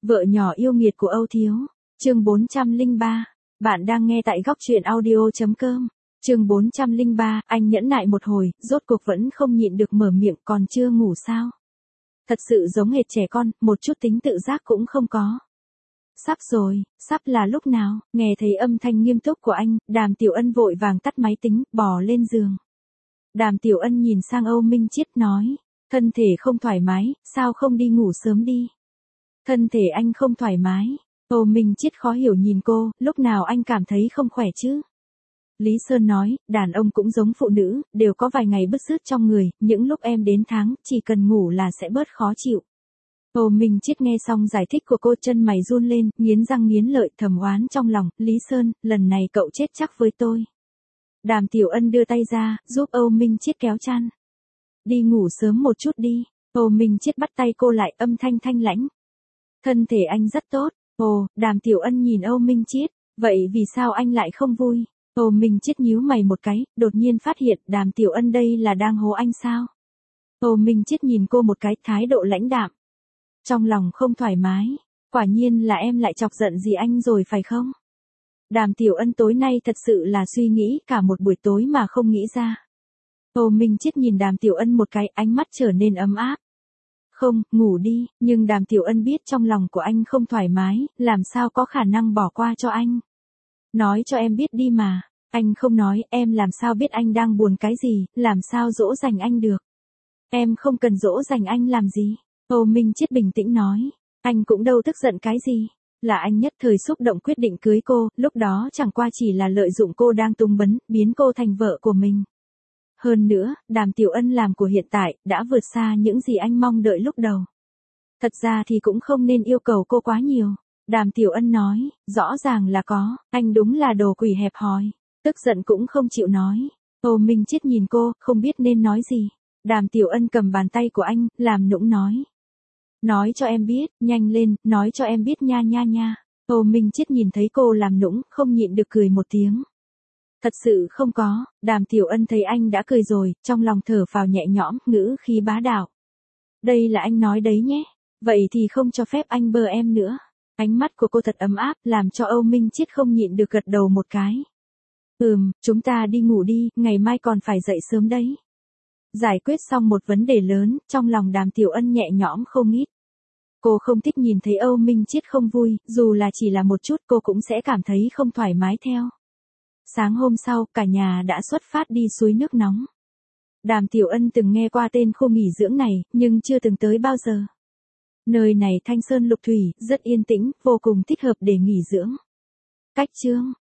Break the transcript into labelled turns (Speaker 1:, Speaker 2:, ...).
Speaker 1: Vợ nhỏ yêu nghiệt của Âu Thiếu. Chương 403. Bạn đang nghe tại góc truyện audio.com. Chương 403, anh nhẫn nại một hồi, rốt cuộc vẫn không nhịn được mở miệng, còn chưa ngủ sao? Thật sự giống hệt trẻ con, một chút tính tự giác cũng không có. Sắp rồi, sắp là lúc nào? Nghe thấy âm thanh nghiêm túc của anh, Đàm Tiểu Ân vội vàng tắt máy tính, bò lên giường. Đàm Tiểu Ân nhìn sang Âu Minh Chiết nói, thân thể không thoải mái, sao không đi ngủ sớm đi? Thân thể anh không thoải mái. Âu Minh Chiết khó hiểu nhìn cô, lúc nào anh cảm thấy không khỏe chứ? Lý Sơn nói, đàn ông cũng giống phụ nữ, đều có vài ngày bứt rứt trong người, những lúc em đến tháng, chỉ cần ngủ là sẽ bớt khó chịu. Âu Minh Chiết nghe xong giải thích của cô, chân mày run lên, nghiến răng nghiến lợi, thầm oán trong lòng, Lý Sơn, lần này cậu chết chắc với tôi. Đàm Tiểu Ân đưa tay ra, giúp Âu Minh Chiết kéo chăn. Đi ngủ sớm một chút đi. Âu Minh Chiết bắt tay cô lại, âm thanh thanh lãnh. Thân thể anh rất tốt. Ồ, Đàm Tiểu Ân nhìn Âu Minh Chiết, vậy vì sao anh lại không vui? Âu Minh Chiết nhíu mày một cái, đột nhiên phát hiện Đàm Tiểu Ân đây là đang hố anh sao? Âu Minh Chiết nhìn cô một cái, thái độ lãnh đạm. Trong lòng không thoải mái, quả nhiên là em lại chọc giận gì anh rồi phải không? Đàm Tiểu Ân tối nay thật sự là suy nghĩ cả một buổi tối mà không nghĩ ra. Âu Minh Chiết nhìn Đàm Tiểu Ân một cái, ánh mắt trở nên ấm áp. Không, ngủ đi, nhưng Đàm Tiểu Ân biết trong lòng của anh không thoải mái, làm sao có khả năng bỏ qua cho anh. Nói cho em biết đi mà, anh không nói, em làm sao biết anh đang buồn cái gì, làm sao dỗ dành anh được. Em không cần dỗ dành anh làm gì. Âu Minh Chiết bình tĩnh nói, anh cũng đâu tức giận cái gì. Là anh nhất thời xúc động quyết định cưới cô, lúc đó chẳng qua chỉ là lợi dụng cô đang tung bấn, biến cô thành vợ của mình. Hơn nữa, Đàm Tiểu Ân làm của hiện tại, đã vượt xa những gì anh mong đợi lúc đầu. Thật ra thì cũng không nên yêu cầu cô quá nhiều. Đàm Tiểu Ân nói, rõ ràng là có, anh đúng là đồ quỷ hẹp hòi, tức giận cũng không chịu nói. Âu Minh Chiết nhìn cô, không biết nên nói gì. Đàm Tiểu Ân cầm bàn tay của anh, làm nũng nói. Nói cho em biết, nhanh lên, nói cho em biết nha nha nha. Âu Minh Chiết nhìn thấy cô làm nũng, không nhịn được cười một tiếng. Thật sự không có. Đàm Tiểu Ân thấy anh đã cười rồi, trong lòng thở phào nhẹ nhõm, ngữ khí bá đạo. Đây là anh nói đấy nhé, vậy thì không cho phép anh bơ em nữa. Ánh mắt của cô thật ấm áp, làm cho Âu Minh Chiết không nhịn được gật đầu một cái. Chúng ta đi ngủ đi, ngày mai còn phải dậy sớm đấy. Giải quyết xong một vấn đề lớn, trong lòng Đàm Tiểu Ân nhẹ nhõm không ít. Cô không thích nhìn thấy Âu Minh Chiết không vui, dù là chỉ là một chút cô cũng sẽ cảm thấy không thoải mái theo. Sáng hôm sau, cả nhà đã xuất phát đi suối nước nóng. Đàm Tiểu Ân từng nghe qua tên khu nghỉ dưỡng này, nhưng chưa từng tới bao giờ. Nơi này thanh sơn lục thủy, rất yên tĩnh, vô cùng thích hợp để nghỉ dưỡng. Cách chương.